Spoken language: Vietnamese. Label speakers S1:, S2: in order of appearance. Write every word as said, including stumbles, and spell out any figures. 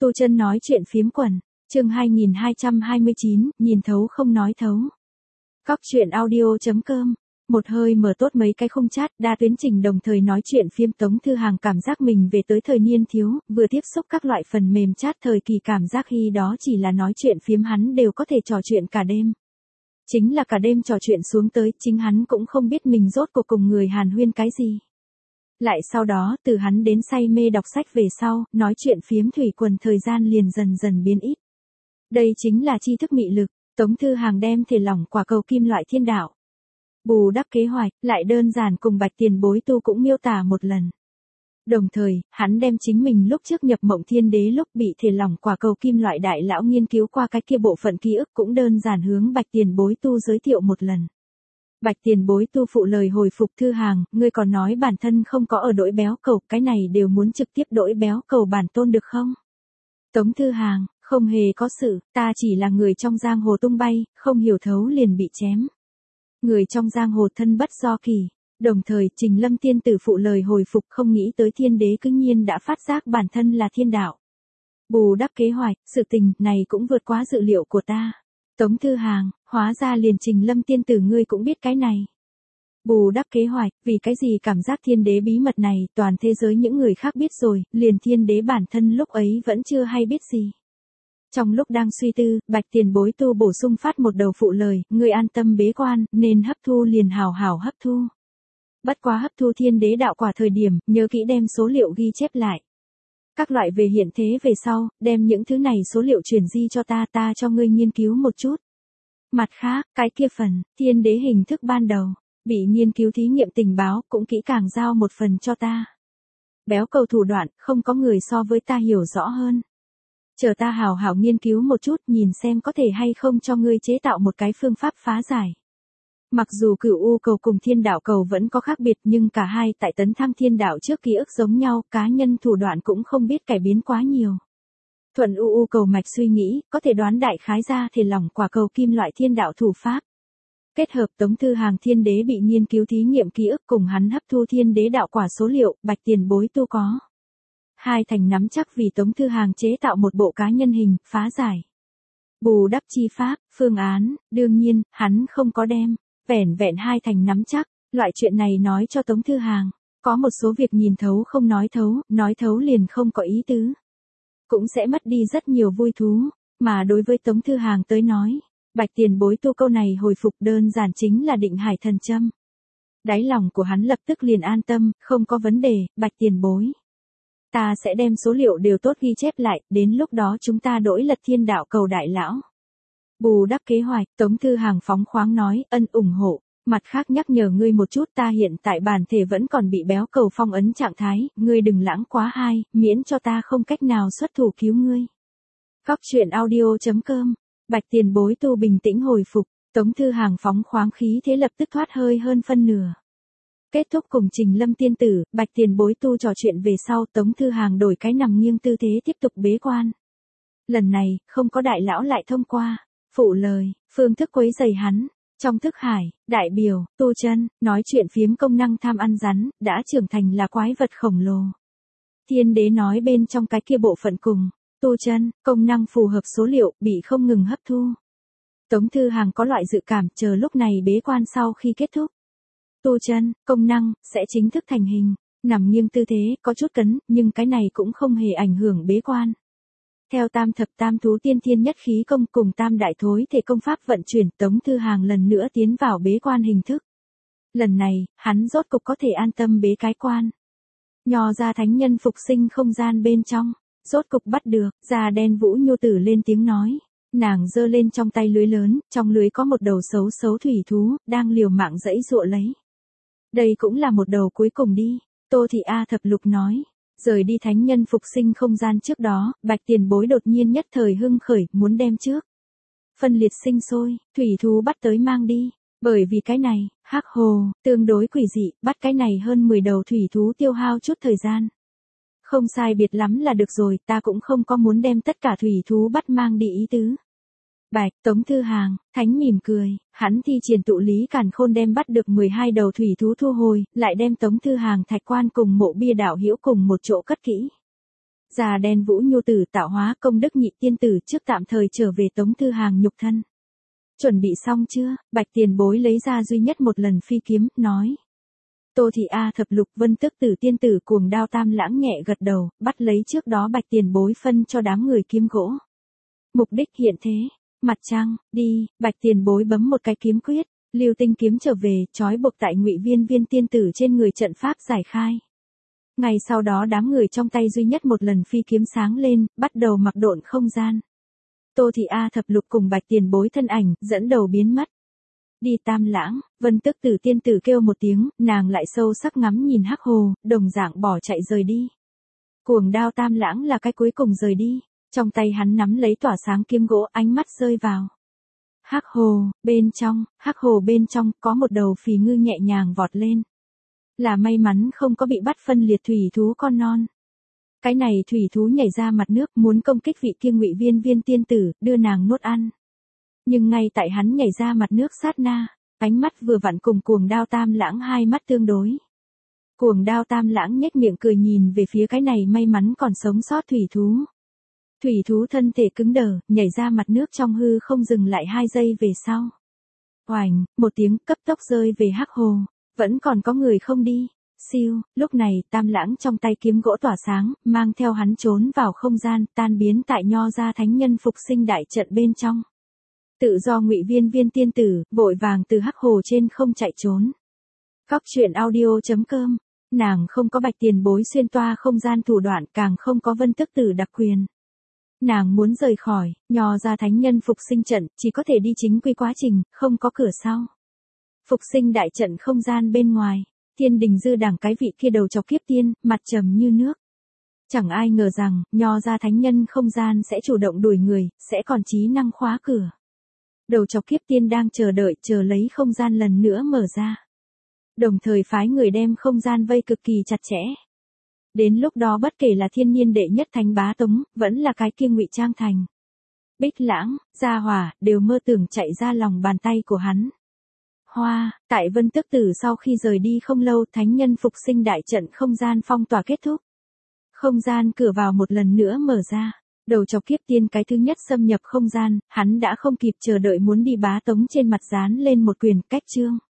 S1: Tu Chân nói chuyện phiếm quần, chương hai nghìn hai trăm hai mươi chín, nhìn thấu không nói thấu. Cóc truyện audio.com, một hơi mở tốt mấy cái khung chat, đa tuyến trình đồng thời nói chuyện phiếm. Tống Thư Hàng cảm giác mình về tới thời niên thiếu, vừa tiếp xúc các loại phần mềm chat thời kỳ cảm giác khi đó chỉ là nói chuyện phiếm hắn đều có thể trò chuyện cả đêm. Chính là cả đêm trò chuyện xuống tới, chính hắn cũng không biết mình rốt cuộc cùng người hàn huyên cái gì. Lại sau đó, từ hắn đến say mê đọc sách về sau, nói chuyện phiếm thủy quần thời gian liền dần dần biến ít. Đây chính là tri thức mị lực. Tống Thư Hàng đem thể lỏng quả cầu kim loại thiên đạo. Bù đắp kế hoạch, lại đơn giản cùng Bạch Tiền Bối tu cũng miêu tả một lần. Đồng thời, hắn đem chính mình lúc trước nhập mộng thiên đế lúc bị thể lỏng quả cầu kim loại đại lão nghiên cứu qua cái kia bộ phận ký ức cũng đơn giản hướng Bạch Tiền Bối tu giới thiệu một lần. Bạch Tiền Bối tu phụ lời hồi phục Thư Hàng, ngươi còn nói bản thân không có ở đổi béo cầu, cái này đều muốn trực tiếp đổi béo cầu bản tôn được không? Tống Thư Hàng, không hề có sự, ta chỉ là người trong giang hồ tung bay, không hiểu thấu liền bị chém. Người trong giang hồ thân bất do kỳ. Đồng thời, Trình Lâm tiên tử phụ lời hồi phục không nghĩ tới thiên đế cứ nhiên đã phát giác bản thân là thiên đạo. Bù đắp kế hoạch, sự tình này cũng vượt quá dự liệu của ta. Tống Thư Hàng, hóa ra liền Trình Lâm tiên tử ngươi cũng biết cái này. Bù đắp kế hoạch, vì cái gì cảm giác thiên đế bí mật này toàn thế giới những người khác biết rồi, liền thiên đế bản thân lúc ấy vẫn chưa hay biết gì. Trong lúc đang suy tư, Bạch Tiền Bối tu bổ sung phát một đầu phụ lời, ngươi an tâm bế quan, nên hấp thu liền hào hào hấp thu. Bất quá hấp thu thiên đế đạo quả thời điểm, nhớ kỹ đem số liệu ghi chép lại. Các loại về hiện thế về sau, đem những thứ này số liệu truyền di cho ta, ta cho ngươi nghiên cứu một chút. Mặt khác, cái kia phần, thiên đế hình thức ban đầu, bị nghiên cứu thí nghiệm tình báo, cũng kỹ càng giao một phần cho ta. Béo cầu thủ đoạn, không có người so với ta hiểu rõ hơn. Chờ ta hào hào nghiên cứu một chút, nhìn xem có thể hay không cho ngươi chế tạo một cái phương pháp phá giải. Mặc dù Cửu U cầu cùng Thiên Đạo cầu vẫn có khác biệt, nhưng cả hai tại tấn thăng Thiên Đạo trước ký ức giống nhau, cá nhân thủ đoạn cũng không biết cải biến quá nhiều. Thuận U U cầu mạch suy nghĩ, có thể đoán đại khái ra thể lỏng quả cầu kim loại Thiên Đạo thủ pháp. Kết hợp Tống Thư Hàng thiên đế bị nghiên cứu thí nghiệm ký ức cùng hắn hấp thu thiên đế đạo quả số liệu, Bạch Tiền Bối tu có. Hai thành nắm chắc vì Tống Thư Hàng chế tạo một bộ cá nhân hình, phá giải. Bù đắp chi pháp, phương án, đương nhiên, hắn không có đem. Vẻn vẹn hai thành nắm chắc, loại chuyện này nói cho Tống Thư Hàng. Có một số việc nhìn thấu không nói thấu, nói thấu liền không có ý tứ. Cũng sẽ mất đi rất nhiều vui thú, mà đối với Tống Thư Hàng tới nói, Bạch Tiền Bối tu câu này hồi phục đơn giản chính là định hải thần châm. Đáy lòng của hắn lập tức liền an tâm, không có vấn đề, Bạch Tiền Bối. Ta sẽ đem số liệu đều tốt ghi chép lại, đến lúc đó chúng ta đổi lật thiên đạo cầu đại lão. Bù đắp kế hoạch, Tống Thư Hàng phóng khoáng nói, ân ủng hộ, mặt khác nhắc nhở ngươi một chút, ta hiện tại bản thể vẫn còn bị béo cầu phong ấn trạng thái, ngươi đừng lãng quá hai, miễn cho ta không cách nào xuất thủ cứu ngươi. Cóc truyện audio.com, Bạch Tiền Bối tu bình tĩnh hồi phục, Tống Thư Hàng phóng khoáng khí thế lập tức thoát hơi hơn phân nửa. Kết thúc cùng Trình Lâm tiên tử, Bạch Tiền Bối tu trò chuyện về sau, Tống Thư Hàng đổi cái nằm nghiêng tư thế tiếp tục bế quan. Lần này, không có đại lão lại thông qua. Phụ lời, phương thức quấy rầy hắn, trong thức hải, đại biểu, Tu Chân, nói chuyện phiếm công năng tham ăn rắn, đã trưởng thành là quái vật khổng lồ. Thiên đế nói bên trong cái kia bộ phận cùng, Tu Chân, công năng phù hợp số liệu, bị không ngừng hấp thu. Tống Thư Hàng có loại dự cảm, chờ lúc này bế quan sau khi kết thúc. Tu Chân, công năng, sẽ chính thức thành hình, nằm nghiêng tư thế, có chút cấn, nhưng cái này cũng không hề ảnh hưởng bế quan. Theo tam thập tam thú tiên thiên nhất khí công cùng tam đại thối thể công pháp vận chuyển, Tống Thư Hàng lần nữa tiến vào bế quan hình thức. Lần này, hắn rốt cục có thể an tâm bế cái quan. Nho ra thánh nhân phục sinh không gian bên trong, rốt cục bắt được, da đen Vũ Nhu Tử lên tiếng nói. Nàng giơ lên trong tay lưới lớn, trong lưới có một đầu xấu xấu thủy thú, đang liều mạng dãy dụa lấy. Đây cũng là một đầu cuối cùng đi, Tô Thị A Thập Lục nói. Rời đi thánh nhân phục sinh không gian trước đó, Bạch Tiền Bối đột nhiên nhất thời hưng khởi, muốn đem trước. Phân liệt sinh sôi, thủy thú bắt tới mang đi. Bởi vì cái này, hắc hồ, tương đối quỷ dị, bắt cái này hơn mười đầu thủy thú tiêu hao chút thời gian. Không sai biệt lắm là được rồi, ta cũng không có muốn đem tất cả thủy thú bắt mang đi ý tứ. Bạch, Tống Thư Hàng, thánh mỉm cười, hắn thi triển tụ lý càn khôn đem bắt được mười hai đầu thủy thú thu hồi, lại đem Tống Thư Hàng thạch quan cùng mộ bia đạo hữu cùng một chỗ cất kỹ. Già đen Vũ Nhu tử tạo hóa công đức nhị tiên tử trước tạm thời trở về Tống Thư Hàng nhục thân. Chuẩn bị xong chưa? Bạch tiền bối lấy ra duy nhất một lần phi kiếm, nói. Tô thị A thập lục vân tức tử tiên tử cuồng đao tam lãng nhẹ gật đầu, bắt lấy trước đó bạch tiền bối phân cho đám người kiếm gỗ. Mục đích hiện thế, mặt trăng, đi, bạch tiền bối bấm một cái kiếm quyết, lưu tinh kiếm trở về, trói buộc tại Ngụy Viên Viên tiên tử trên người trận pháp giải khai. Ngày sau đó đám người trong tay duy nhất một lần phi kiếm sáng lên, bắt đầu mặc độn không gian. Tô thị A thập lục cùng bạch tiền bối thân ảnh, dẫn đầu biến mất. Đi tam lãng, vân tức tử tiên tử kêu một tiếng, nàng lại sâu sắc ngắm nhìn hắc hồ, đồng dạng bỏ chạy rời đi. Cuồng đao tam lãng là cái cuối cùng rời đi, trong tay hắn nắm lấy tỏa sáng kiếm gỗ, ánh mắt rơi vào. Hắc hồ, bên trong, hắc hồ bên trong, có một đầu phì ngư nhẹ nhàng vọt lên. Là may mắn không có bị bắt phân liệt thủy thú con non. Cái này thủy thú nhảy ra mặt nước muốn công kích vị kia Ngụy Viên Viên tiên tử, đưa nàng nuốt ăn. Nhưng ngay tại hắn nhảy ra mặt nước sát na, ánh mắt vừa vặn cùng cuồng đao tam lãng hai mắt tương đối. Cuồng đao tam lãng nhếch miệng cười nhìn về phía cái này may mắn còn sống sót thủy thú. Thủy thú thân thể cứng đờ, nhảy ra mặt nước trong hư không dừng lại hai giây về sau. Oành, một tiếng cấp tốc rơi về hắc hồ, vẫn còn có người không đi. Siêu, lúc này tam lãng trong tay kiếm gỗ tỏa sáng, mang theo hắn trốn vào không gian, tan biến tại Nho gia thánh nhân phục sinh đại trận bên trong. Tự do Ngụy Viên Viên tiên tử, vội vàng từ hắc hồ trên không chạy trốn. Cóc truyện audio chấm com, nàng không có bạch tiền bối xuyên toa không gian thủ đoạn, càng không có vân tức tử đặc quyền. Nàng muốn rời khỏi, Nho gia thánh nhân phục sinh trận, chỉ có thể đi chính quy quá trình, không có cửa sau. Phục sinh đại trận không gian bên ngoài, Thiên Đình Dư Đảng cái vị kia đầu chọc kiếp tiên, mặt trầm như nước. Chẳng ai ngờ rằng, Nho gia thánh nhân không gian sẽ chủ động đuổi người, sẽ còn trí năng khóa cửa. Đầu chọc kiếp tiên đang chờ đợi, chờ lấy không gian lần nữa mở ra. Đồng thời phái người đem không gian vây cực kỳ chặt chẽ. Đến lúc đó bất kể là thiên niên đệ nhất thánh bá tống, vẫn là cái kia Ngụy Trang Thành, Bích Lãng, Gia Hỏa, đều mơ tưởng chạy ra lòng bàn tay của hắn. Hoa, tại vân tức tử sau khi rời đi không lâu, thánh nhân phục sinh đại trận không gian phong tỏa kết thúc. Không gian cửa vào một lần nữa mở ra. Đầu chọc kiếp tiên cái thứ nhất xâm nhập không gian, hắn đã không kịp chờ đợi muốn đi bá tống trên mặt dán lên một quyền cách chương.